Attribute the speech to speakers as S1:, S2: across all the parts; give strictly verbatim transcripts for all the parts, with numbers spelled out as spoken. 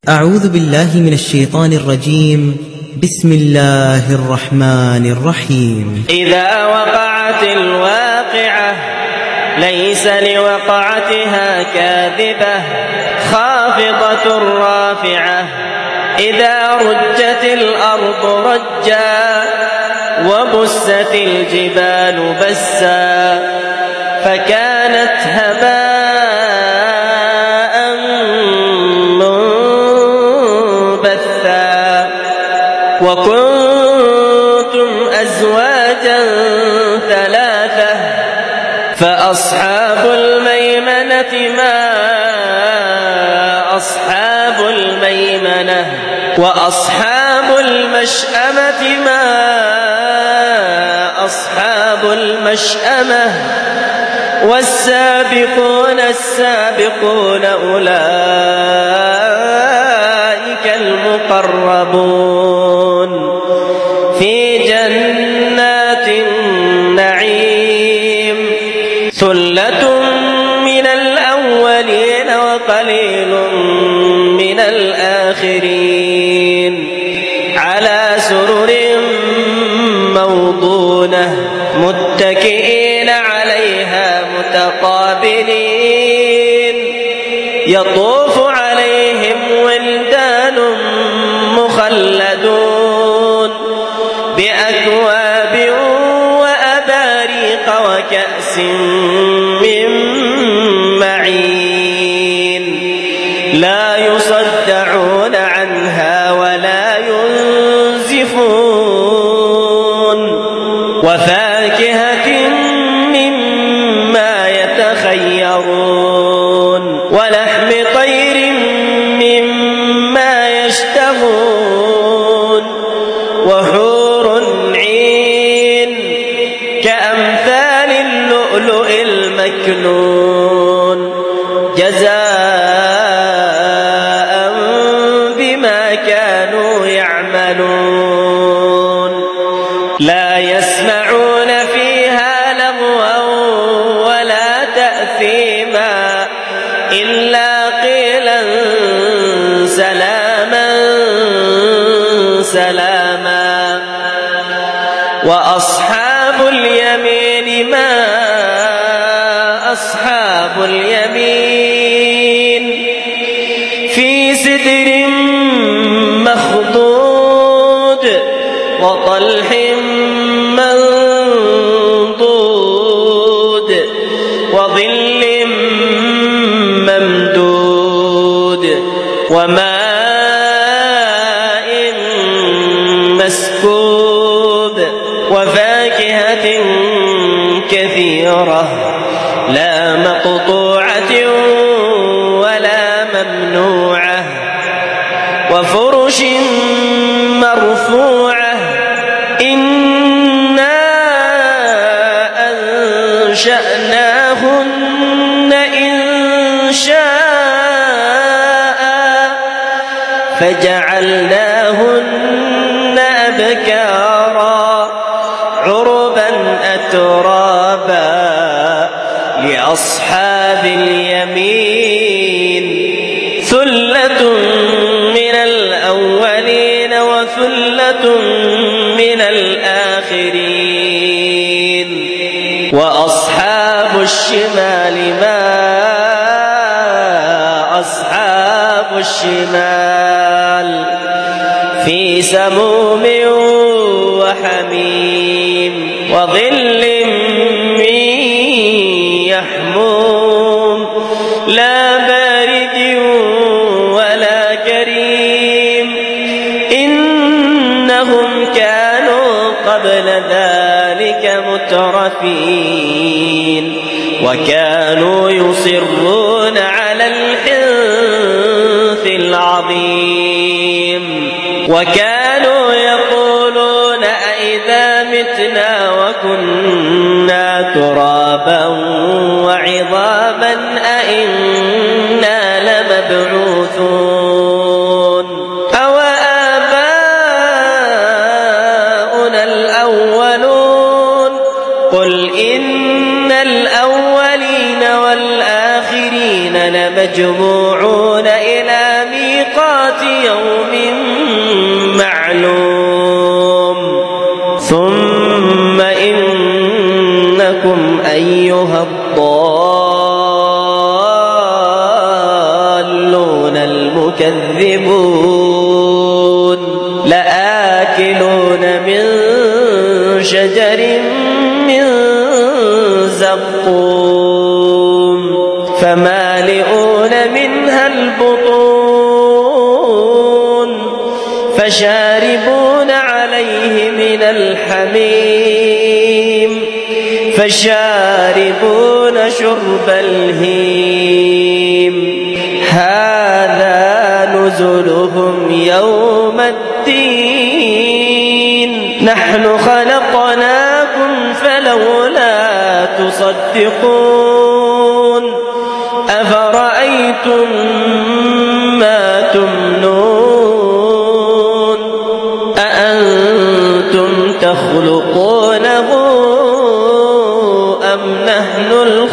S1: أعوذ بالله من الشيطان الرجيم. بسم الله الرحمن الرحيم.
S2: إذا وقعت الواقعة ليس لوقعتها كاذبة خافضة رافعة إذا رجت الأرض رجا وبست الجبال بسا فكانت هباء منبثا وكنتم أزواجا ثلاثة فأصحاب الميمنة ما أصحاب الميمنة وأصحاب المشأمة ما أصحاب المشأمة والسابقون السابقون أولئك المقربون في جنات النعيم ثلة من الأولين وقليل من الآخرين على سرر موضونة متكئين عليها متقابلين يطوف عليهم ولدان مخلدون بأكواب وأباريق وكأس من معين لا يصدعون عنها ولا ينزفون وفاكهة مما يتخيرون ولحم طير مما يشتهون وحور عين كأمثال اللؤلؤ المكنون جزاء بما كانوا يعملون لا يسمعون فيها لغوا ولا تأثيما إلا قيلا سلاما سلاما وأصحاب اليمين ما أصحاب اليمين في سدر مخضود وطلح منضود وظل ممدود وماء مسكوب وفاكهة كثيرة لا مقطوعة ولا ممنوعة وفرش مرفوعة إنا أنشأناهن إنشاء فجعلناهن أبكارا عربا أترابا لأصحاب اليمين ثلة من الأولين وثلة من الآخرين وأصحاب الشمال ما أصحاب الشمال في سموم وحميم وظل من يحموم لا بارد ولا كريم إنهم كانوا قبل ذلك مترفين وكانوا يصرون على الحنث العظيم وكانوا يقولون أئذا متنا وكنا ترابا وعظاما أئنا لمبعوثون أو آباؤنا الأولون قل إن الأولين والآخرين لمجموعون إلى ميقات ميقات يوم معلوم ثم إنكم أيها الضالون المكذبون لآكلون من شجر من زقوم فمالئون منها البطون فشاربون عليه من الحميم فشاربون شرب الهيم هذا نزلهم يوم الدين نحن خلقناكم فلولا تصدقون أفرأيتم ما تمنون أأنتم تخلقونه أم نحن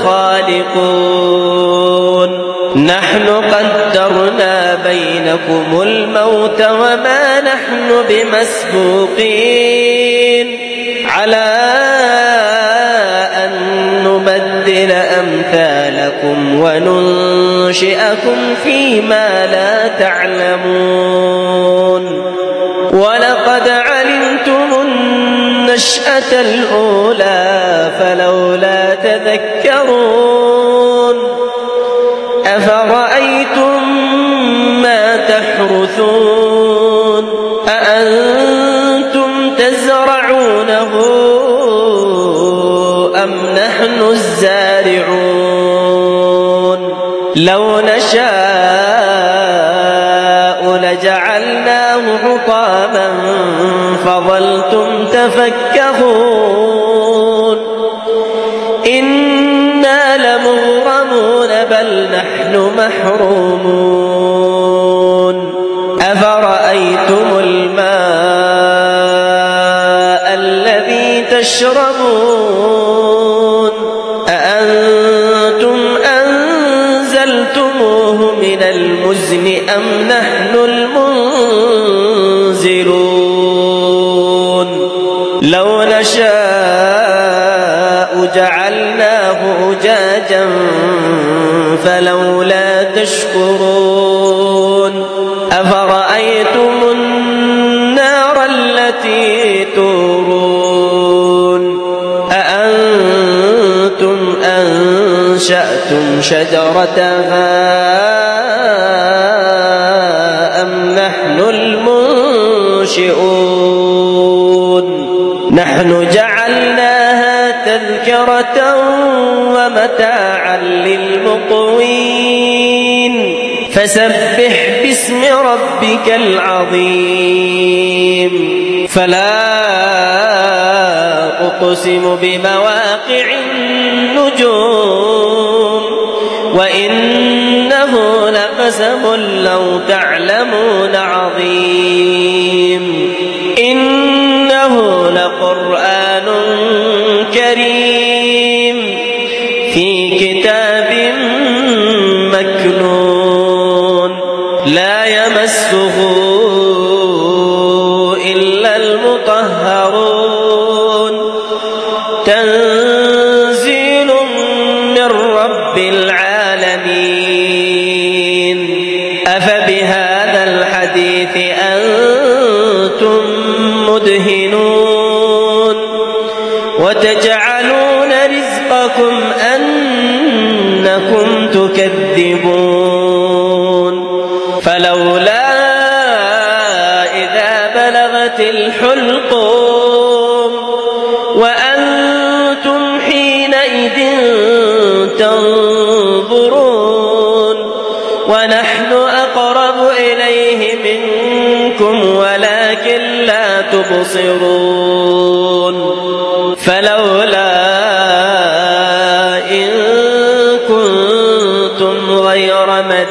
S2: الخالقون نحن قدرنا بينكم الموت وما نحن بمسبوقين على أن نبدل أمثالكم وننشئكم فيما لا تعلمون ولقد علمتم النشأة الأولى فلولا تذكرون أفرأيتم ما تحرثون أأنتم تزرعونه أم نحن الزارعون لو نشاء لجعلناه حطاما فظلتم تفكهون إنا لمغرمون بل نحن محرومون أفرأيتم الماء الذي تشربون أأنتم أنزلتموه من المزن أم نحن المنزلون لو نشاء جعلناه أجاجا فلولا تشكرون أفرأيتم النار التي تورون أأنتم أنشأتم شجرتها أم نحن المنشئون نحن جعلناها تذكرة ومتاعا للمقوين فسبح باسم ربك العظيم فلا أقسم بمواقع النجوم وإنه لقسم لو تعلمون عظيم إنه لقرآن كريم في كتاب مكنون لا يمسه إلا المطهرون تنزيل من رب العالمين أفبهذا الحديث أنتم مدهنون وتجعلون رزقكم أنكم تكذبون فلولا إذا بلغت الحلقوم وأنتم حينئذ تنظرون ونحن أقرب إليه منكم ولكن لا تبصرون فلولا إن كنتم غير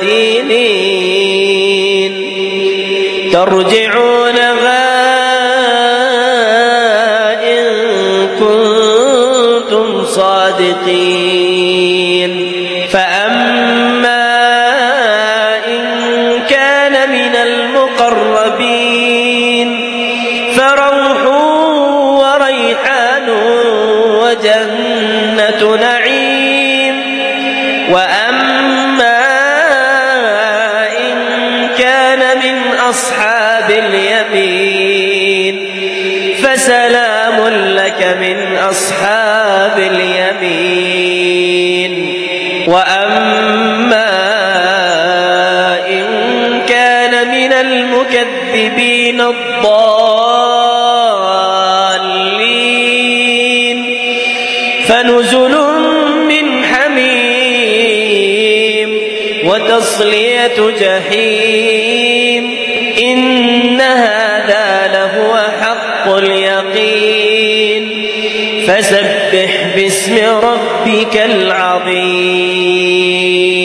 S2: مدينين ترجعونها إن كنتم صادقين فأما إن كان من المقربين فروح وريحان وجنة نعيم. وأما إن كان من أصحاب اليمين فسلام لك من أصحاب اليمين. وأما إن كان من المكذبين الضالين فنزل من حميم وتصلية جحيم. إن هذا لهو حق اليقين فسبح باسم ربك العظيم.